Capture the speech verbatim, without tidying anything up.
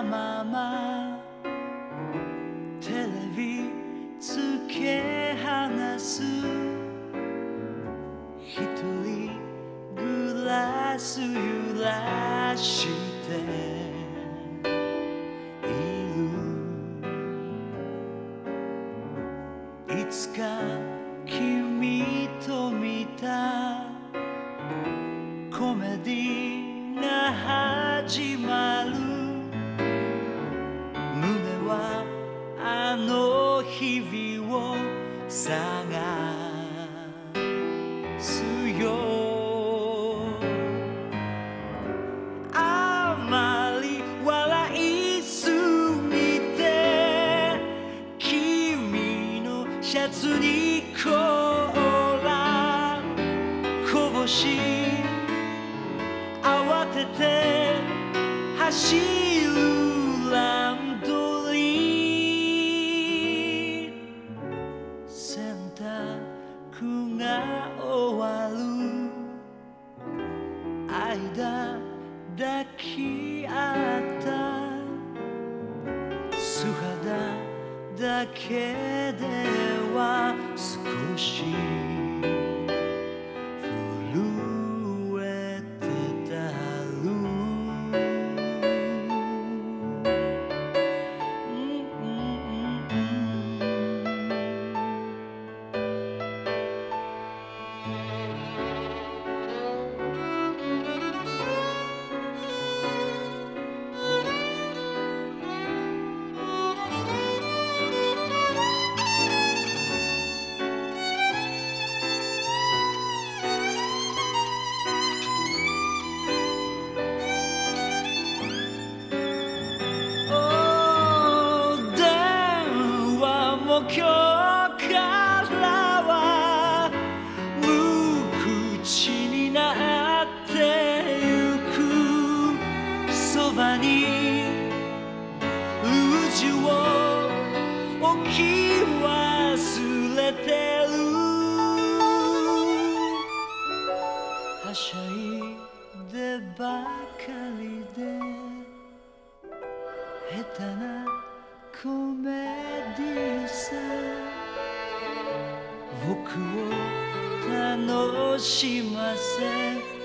ままテレビつけ話す一人グラス揺らしているいつか君と見たコメディが始まる胸はあの日々を探すよあまり笑いすぎて君のシャツにコーラこぼし慌てて走るランドリー洗濯が終わる間抱き合った素肌だけでは少し震えてたる今日からは無口になってゆくそばにルージュを置き忘れてるはしゃいでばかりで下手なコメディさ僕を楽しませ